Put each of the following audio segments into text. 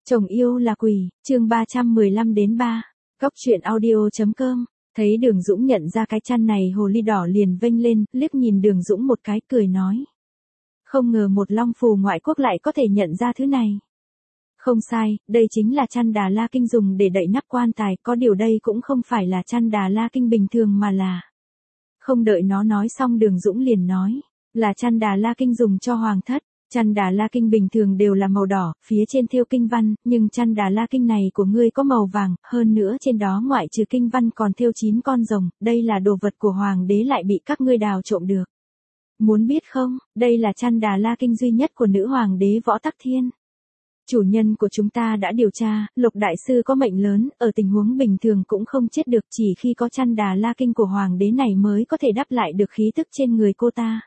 Chồng yêu là quỷ, chương 315-3, Cóc truyện audio.com. Thấy Đường Dũng nhận ra cái chăn này, hồ ly đỏ liền vênh lên, liếc nhìn Đường Dũng một cái, cười nói. Không ngờ một long phù ngoại quốc lại có thể nhận ra thứ này. Không sai, đây chính là chăn Đà La Kinh dùng để đậy nắp quan tài, có điều đây cũng không phải là chăn Đà La Kinh bình thường mà là. Không đợi nó nói xong, Đường Dũng liền nói, là chăn Đà La Kinh dùng cho hoàng thất. Chăn Đà La Kinh bình thường đều là màu đỏ, phía trên thêu kinh văn, nhưng chăn Đà La Kinh này của ngươi có màu vàng, hơn nữa trên đó ngoại trừ kinh văn còn thêu 9 con rồng, đây là đồ vật của hoàng đế lại bị các ngươi đào trộm được. Muốn biết không, đây là chăn Đà La Kinh duy nhất của nữ hoàng đế Võ Tắc Thiên. Chủ nhân của chúng ta đã điều tra, Lục đại sư có mệnh lớn, ở tình huống bình thường cũng không chết được, chỉ khi có chăn Đà La Kinh của hoàng đế này mới có thể đắp lại được khí tức trên người cô ta.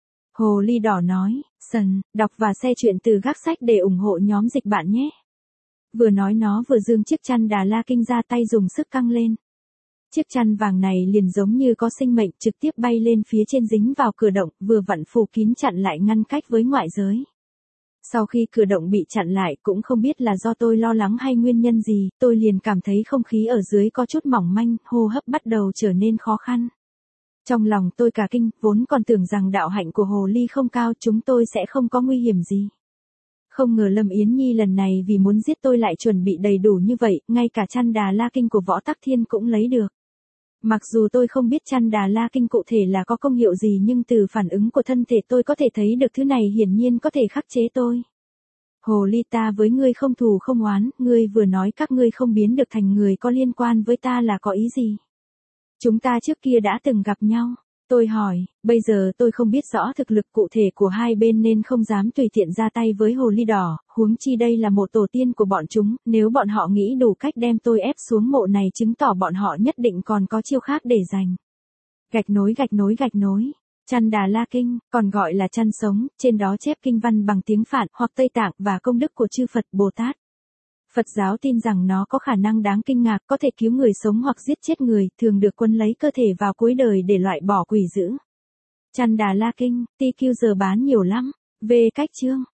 Hồ ly đỏ nói, sần, đọc và share chuyện từ Gác Sách để ủng hộ nhóm dịch bạn nhé. Vừa nói nó vừa giương chiếc chăn Đà La Kinh ra, tay dùng sức căng lên. Chiếc chăn vàng này liền giống như có sinh mệnh, trực tiếp bay lên phía trên, dính vào cửa động, vừa vặn phủ kín chặn lại, ngăn cách với ngoại giới. Sau khi cửa động bị chặn lại, cũng không biết là do tôi lo lắng hay nguyên nhân gì, tôi liền cảm thấy không khí ở dưới có chút mỏng manh, hô hấp bắt đầu trở nên khó khăn. Trong lòng tôi cả kinh, vốn còn tưởng rằng đạo hạnh của hồ ly không cao, chúng tôi sẽ không có nguy hiểm gì. Không ngờ Lâm Yến Nhi lần này vì muốn giết tôi lại chuẩn bị đầy đủ như vậy, ngay cả chăn Đà La Kinh của Võ Tắc Thiên cũng lấy được. Mặc dù tôi không biết chăn Đà La Kinh cụ thể là có công hiệu gì, nhưng từ phản ứng của thân thể tôi có thể thấy được thứ này hiển nhiên có thể khắc chế tôi. Hồ ly, ta với ngươi không thù không oán, ngươi vừa nói các ngươi không biến được thành người có liên quan với ta là có ý gì? Chúng ta trước kia đã từng gặp nhau. Tôi hỏi, bây giờ tôi không biết rõ thực lực cụ thể của hai bên nên không dám tùy tiện ra tay với hồ ly đỏ, huống chi đây là mộ tổ tiên của bọn chúng, nếu bọn họ nghĩ đủ cách đem tôi ép xuống mộ này chứng tỏ bọn họ nhất định còn có chiêu khác để giành. Gạch nối. Chăn Đà La Kinh, còn gọi là chăn sống, trên đó chép kinh văn bằng tiếng Phạn hoặc Tây Tạng và công đức của chư Phật Bồ Tát. Phật giáo tin rằng nó có khả năng đáng kinh ngạc, có thể cứu người sống hoặc giết chết người, thường được quân lấy cơ thể vào cuối đời để loại bỏ quỷ dữ. Chăn Đà La Kinh, TQ giờ bán nhiều lắm. Về cách chương.